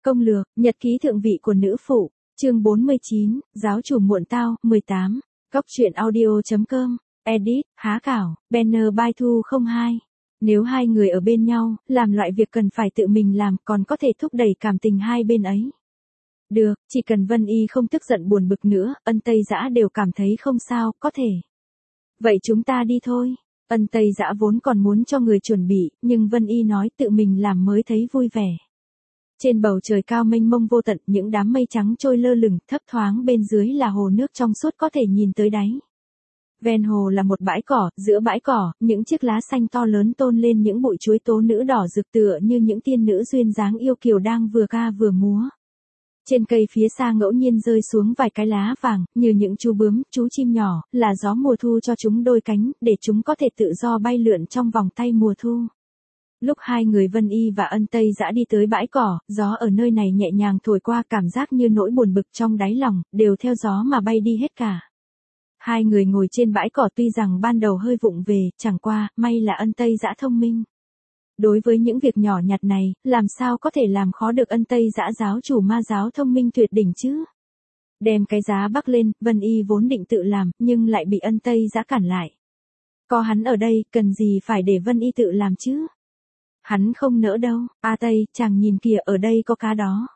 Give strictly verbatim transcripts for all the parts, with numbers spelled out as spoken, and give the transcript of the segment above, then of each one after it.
Công lược, nhật ký thượng vị của nữ phụ, chương bốn mươi chín, giáo chủ muộn tao, mười tám, Cóc truyện audio chấm com, edit, há cảo, banner by Thu không hai. Nếu hai người ở bên nhau, làm loại việc cần phải tự mình làm còn có thể thúc đẩy cảm tình hai bên ấy. Được, chỉ cần Vân Y không tức giận buồn bực nữa, Ân Tây Dã đều cảm thấy không sao, có thể. Vậy chúng ta đi thôi. Ân Tây Dã vốn còn muốn cho người chuẩn bị, nhưng Vân Y nói tự mình làm mới thấy vui vẻ. Trên bầu trời cao mênh mông vô tận, những đám mây trắng trôi lơ lửng, thấp thoáng bên dưới là hồ nước trong suốt có thể nhìn tới đáy. Ven hồ là một bãi cỏ, giữa bãi cỏ, những chiếc lá xanh to lớn tôn lên những bụi chuối tố nữ đỏ rực tựa như những tiên nữ duyên dáng yêu kiều đang vừa ca vừa múa. Trên cây phía xa ngẫu nhiên rơi xuống vài cái lá vàng, như những chú bướm, chú chim nhỏ, là gió mùa thu cho chúng đôi cánh, để chúng có thể tự do bay lượn trong vòng tay mùa thu. Lúc hai người Vân Y và Ân Tây Dã đi tới bãi cỏ, gió ở nơi này nhẹ nhàng thổi qua, cảm giác như nỗi buồn bực trong đáy lòng, đều theo gió mà bay đi hết cả. Hai người ngồi trên bãi cỏ tuy rằng ban đầu hơi vụng về, chẳng qua, may là Ân Tây Dã thông minh. Đối với những việc nhỏ nhặt này, làm sao có thể làm khó được Ân Tây Dã giáo chủ ma giáo thông minh tuyệt đỉnh chứ? Đem cái giá bắc lên, Vân Y vốn định tự làm, nhưng lại bị Ân Tây Dã cản lại. Có hắn ở đây, cần gì phải để Vân Y tự làm chứ? Hắn không nỡ đâu. A Tây, chàng nhìn kìa, ở đây có cá đó.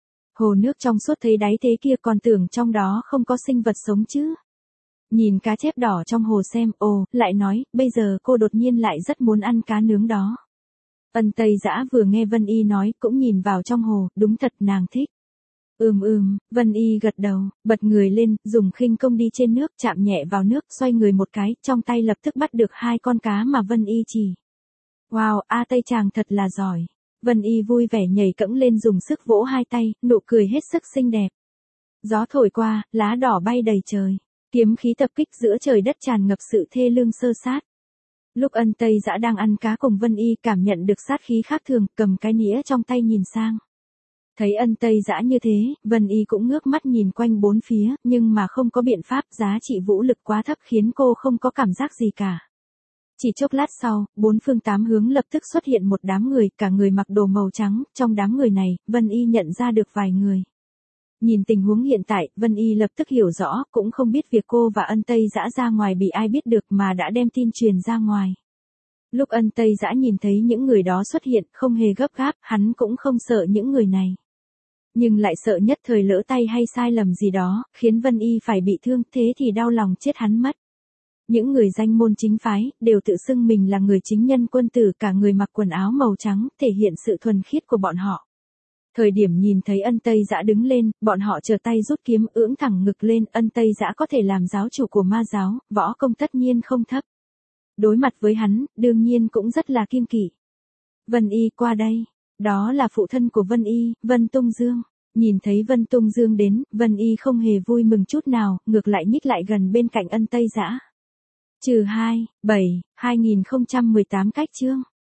Hồ nước trong suốt thấy đáy thế kia, còn tưởng trong đó không có sinh vật sống chứ. Nhìn cá chép đỏ trong hồ xem, ồ, lại nói, bây giờ cô đột nhiên lại rất muốn ăn cá nướng đó. Ân Tây Dã vừa nghe Vân Y nói, cũng nhìn vào trong hồ, đúng thật nàng thích. Ừm ừm, Vân Y gật đầu, bật người lên, dùng khinh công đi trên nước, chạm nhẹ vào nước, xoay người một cái, trong tay lập tức bắt được hai con cá mà Vân Y chỉ. Wow, A Tây chàng thật là giỏi. Vân Y vui vẻ nhảy cẫng lên, dùng sức vỗ hai tay, nụ cười hết sức xinh đẹp. Gió thổi qua, lá đỏ bay đầy trời. Kiếm khí tập kích giữa trời đất, tràn ngập sự thê lương sơ sát. Lúc Ân Tây Dã đang ăn cá cùng Vân Y, cảm nhận được sát khí khác thường, cầm cái nĩa trong tay nhìn sang. Thấy Ân Tây Dã như thế, Vân Y cũng ngước mắt nhìn quanh bốn phía, nhưng mà không có biện pháp, giá trị vũ lực quá thấp khiến cô không có cảm giác gì cả. Chỉ chốc lát sau, bốn phương tám hướng lập tức xuất hiện một đám người, cả người mặc đồ màu trắng, trong đám người này, Vân Y nhận ra được vài người. Nhìn tình huống hiện tại, Vân Y lập tức hiểu rõ, cũng không biết việc cô và Ân Tây Dã ra ngoài bị ai biết được mà đã đem tin truyền ra ngoài. Lúc Ân Tây Dã nhìn thấy những người đó xuất hiện, không hề gấp gáp, hắn cũng không sợ những người này. Nhưng lại sợ nhất thời lỡ tay hay sai lầm gì đó, khiến Vân Y phải bị thương, thế thì đau lòng chết hắn mất. Những người danh môn chính phái, đều tự xưng mình là người chính nhân quân tử, cả người mặc quần áo màu trắng, thể hiện sự thuần khiết của bọn họ. Thời điểm nhìn thấy Ân Tây Dã đứng lên, bọn họ trở tay rút kiếm, ưỡn thẳng ngực lên, Ân Tây Dã có thể làm giáo chủ của ma giáo, võ công tất nhiên không thấp. Đối mặt với hắn, đương nhiên cũng rất là kiêng kỵ. Vân Y qua đây. Đó là phụ thân của Vân Y, Vân Tung Dương. Nhìn thấy Vân Tung Dương đến, Vân Y không hề vui mừng chút nào, ngược lại nhích lại gần bên cạnh Ân Tây Dã. Trừ hai, bảy, hai nghìn không trăm mười tám cách chương.